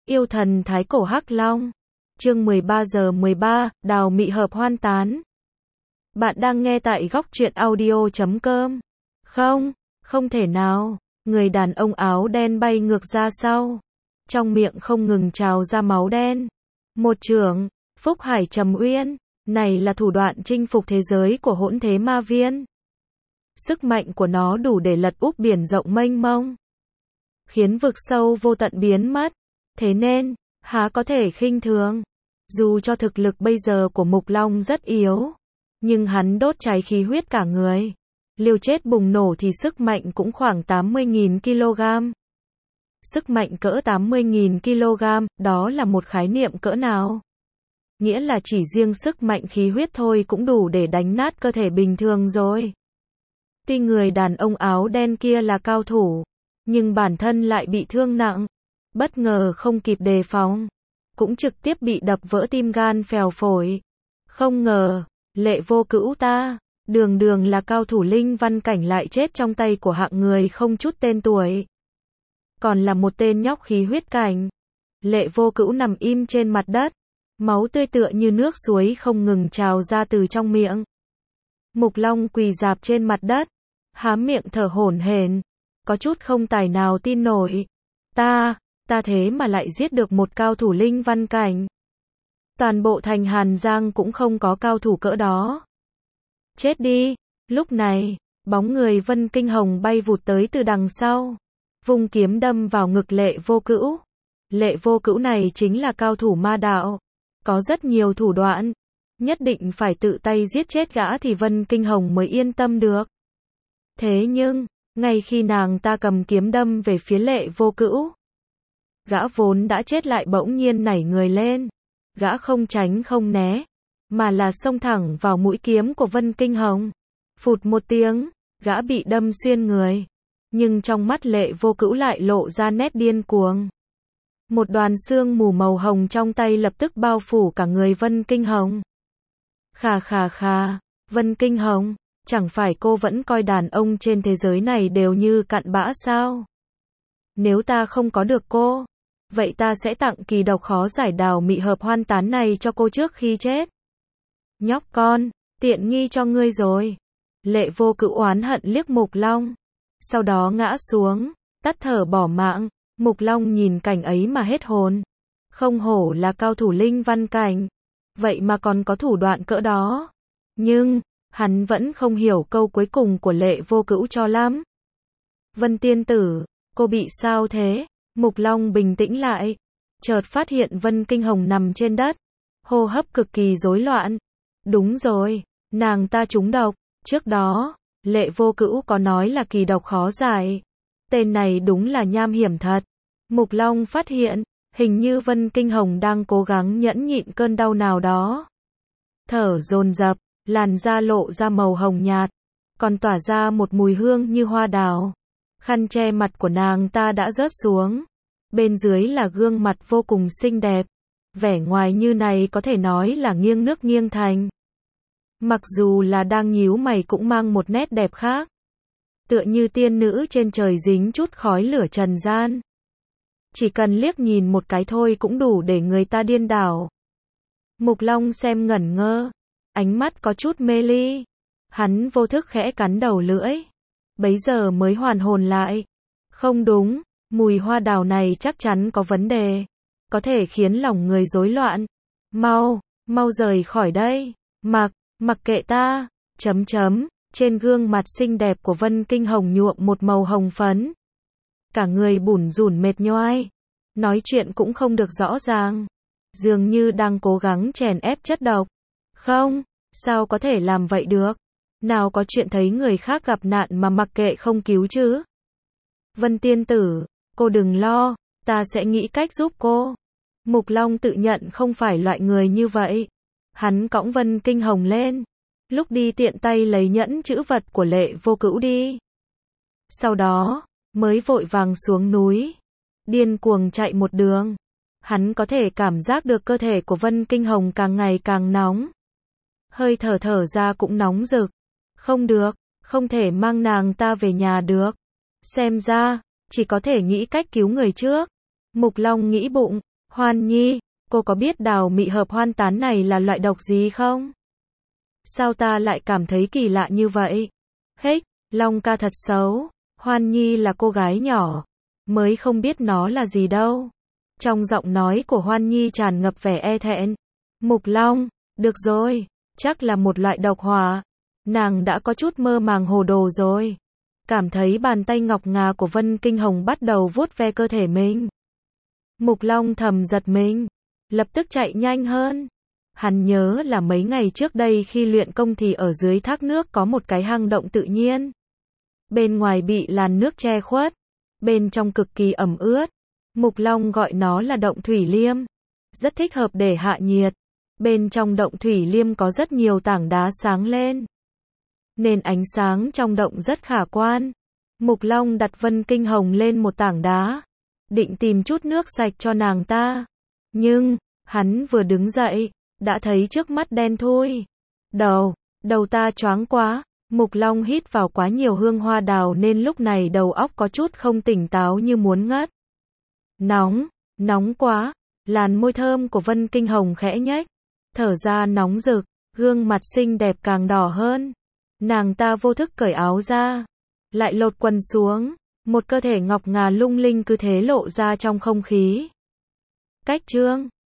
Yêu thần thái cổ hắc long. Chương 13:13, đào mị hợp hoan tán. Bạn đang nghe tại góc truyện audio.com. Không, không thể nào. Người đàn ông áo đen bay ngược ra sau. Trong miệng không ngừng trào ra máu đen. Một chưởng, Phúc Hải Trầm Uyên. Này là thủ đoạn chinh phục thế giới của hỗn thế ma viên. Sức mạnh của nó đủ để lật úp biển rộng mênh mông, khiến vực sâu vô tận biến mất. Thế nên, há có thể khinh thường. Dù cho thực lực bây giờ của Mục Long rất yếu, nhưng hắn đốt cháy khí huyết cả người. Liều chết bùng nổ thì sức mạnh cũng khoảng 80.000 kg. Sức mạnh cỡ 80.000 kg, đó là một khái niệm cỡ nào? Nghĩa là chỉ riêng sức mạnh khí huyết thôi cũng đủ để đánh nát cơ thể bình thường rồi. Tuy người đàn ông áo đen kia là cao thủ, nhưng bản thân lại bị thương nặng. Bất ngờ không kịp đề phòng, cũng trực tiếp bị đập vỡ tim gan phèo phổi. Không ngờ, Lệ Vô Cữu ta, đường đường là cao thủ linh văn cảnh lại chết trong tay của hạng người không chút tên tuổi. Còn là một tên nhóc khí huyết cảnh. Lệ Vô Cữu nằm im trên mặt đất, máu tươi tựa như nước suối không ngừng trào ra từ trong miệng. Mục Long quỳ rạp trên mặt đất, há miệng thở hổn hển, có chút không tài nào tin nổi. Ta thế mà lại giết được một cao thủ linh văn cảnh. Toàn bộ thành Hàn Giang cũng không có cao thủ cỡ đó. Chết đi. Lúc này, bóng người Vân Kinh Hồng bay vụt tới từ đằng sau, vung kiếm đâm vào ngực Lệ Vô Cữu. Lệ Vô Cữu này chính là cao thủ ma đạo, có rất nhiều thủ đoạn, nhất định phải tự tay giết chết gã thì Vân Kinh Hồng mới yên tâm được. Thế nhưng, ngay khi nàng ta cầm kiếm đâm về phía Lệ Vô Cữu, gã vốn đã chết lại bỗng nhiên nảy người lên. Gã không tránh không né, mà là xông thẳng vào mũi kiếm của Vân Kinh Hồng. Phụt một tiếng, gã bị đâm xuyên người. Nhưng trong mắt Lệ Vô Cữu lại lộ ra nét điên cuồng. Một đoàn sương mù màu hồng trong tay lập tức bao phủ cả người Vân Kinh Hồng. Khà, Vân Kinh Hồng, chẳng phải cô vẫn coi đàn ông trên thế giới này đều như cặn bã sao? Nếu ta không có được cô, vậy ta sẽ tặng kỳ độc khó giải đào mị hợp hoan tán này cho cô trước khi chết. Nhóc con, tiện nghi cho ngươi rồi. Lệ Vô Cữu oán hận liếc Mục Long, sau đó ngã xuống, tắt thở bỏ mạng. Mục Long nhìn cảnh ấy mà hết hồn. Không hổ là cao thủ linh văn cảnh, vậy mà còn có thủ đoạn cỡ đó. Nhưng, hắn vẫn không hiểu câu cuối cùng của Lệ Vô Cữu cho lắm. Vân tiên tử, cô bị sao thế? Mục Long bình tĩnh lại, chợt phát hiện Vân Kinh Hồng nằm trên đất, hô hấp cực kỳ rối loạn. Đúng rồi, nàng ta trúng độc. Trước đó, Lệ Vô Cữu có nói là kỳ độc khó giải. Tên này đúng là nham hiểm thật. Mục Long phát hiện, hình như Vân Kinh Hồng đang cố gắng nhẫn nhịn cơn đau nào đó. Thở dồn dập, làn da lộ ra màu hồng nhạt, còn tỏa ra một mùi hương như hoa đào. Khăn che mặt của nàng ta đã rớt xuống. Bên dưới là gương mặt vô cùng xinh đẹp. Vẻ ngoài như này có thể nói là nghiêng nước nghiêng thành. Mặc dù là đang nhíu mày cũng mang một nét đẹp khác. Tựa như tiên nữ trên trời dính chút khói lửa trần gian. Chỉ cần liếc nhìn một cái thôi cũng đủ để người ta điên đảo. Mục Long xem ngẩn ngơ, ánh mắt có chút mê ly. Hắn vô thức khẽ cắn đầu lưỡi, bấy giờ mới hoàn hồn lại. Không đúng, mùi hoa đào này chắc chắn có vấn đề, có thể khiến lòng người rối loạn. Mau rời khỏi đây. Mặc kệ ta. Trên gương mặt xinh đẹp của Vân Kinh Hồng nhuộm một màu hồng phấn. Cả người bủn rủn mệt nhoài, nói chuyện cũng không được rõ ràng, dường như đang cố gắng chèn ép chất độc. Không, sao có thể làm vậy được? Nào có chuyện thấy người khác gặp nạn mà mặc kệ không cứu chứ? Vân tiên tử, cô đừng lo, ta sẽ nghĩ cách giúp cô. Mục Long tự nhận không phải loại người như vậy. Hắn cõng Vân Kinh Hồng lên, lúc đi tiện tay lấy nhẫn chữ vật của Lệ Vô Cữu đi. Sau đó, mới vội vàng xuống núi, điên cuồng chạy một đường. Hắn có thể cảm giác được cơ thể của Vân Kinh Hồng càng ngày càng nóng. Hơi thở ra cũng nóng rực. Không được, không thể mang nàng ta về nhà được. Xem ra, chỉ có thể nghĩ cách cứu người trước. Mục Long nghĩ bụng, Hoan Nhi, cô có biết đào mị hợp hoan tán này là loại độc gì không? Sao ta lại cảm thấy kỳ lạ như vậy? Hích, Long ca thật xấu. Hoan Nhi là cô gái nhỏ, mới không biết nó là gì đâu. Trong giọng nói của Hoan Nhi tràn ngập vẻ e thẹn. Mục Long, được rồi, chắc là một loại độc hỏa. Nàng đã có chút mơ màng hồ đồ rồi. Cảm thấy bàn tay ngọc ngà của Vân Kinh Hồng bắt đầu vuốt ve cơ thể mình. Mục Long thầm giật mình, lập tức chạy nhanh hơn. Hắn nhớ là mấy ngày trước đây khi luyện công thì ở dưới thác nước có một cái hang động tự nhiên. Bên ngoài bị làn nước che khuất, bên trong cực kỳ ẩm ướt. Mục Long gọi nó là động thủy liêm, rất thích hợp để hạ nhiệt. Bên trong động thủy liêm có rất nhiều tảng đá sáng lên, nên ánh sáng trong động rất khả quan. Mục Long đặt Vân Kinh Hồng lên một tảng đá, định tìm chút nước sạch cho nàng ta. Nhưng, hắn vừa đứng dậy, đã thấy trước mắt đen thui. Đầu ta choáng quá. Mục Long hít vào quá nhiều hương hoa đào nên lúc này đầu óc có chút không tỉnh táo như muốn ngất. Nóng quá. Làn môi thơm của Vân Kinh Hồng khẽ nhếch, thở ra nóng rực, gương mặt xinh đẹp càng đỏ hơn. Nàng ta vô thức cởi áo ra, lại lột quần xuống, một cơ thể ngọc ngà lung linh cứ thế lộ ra trong không khí. Cách chương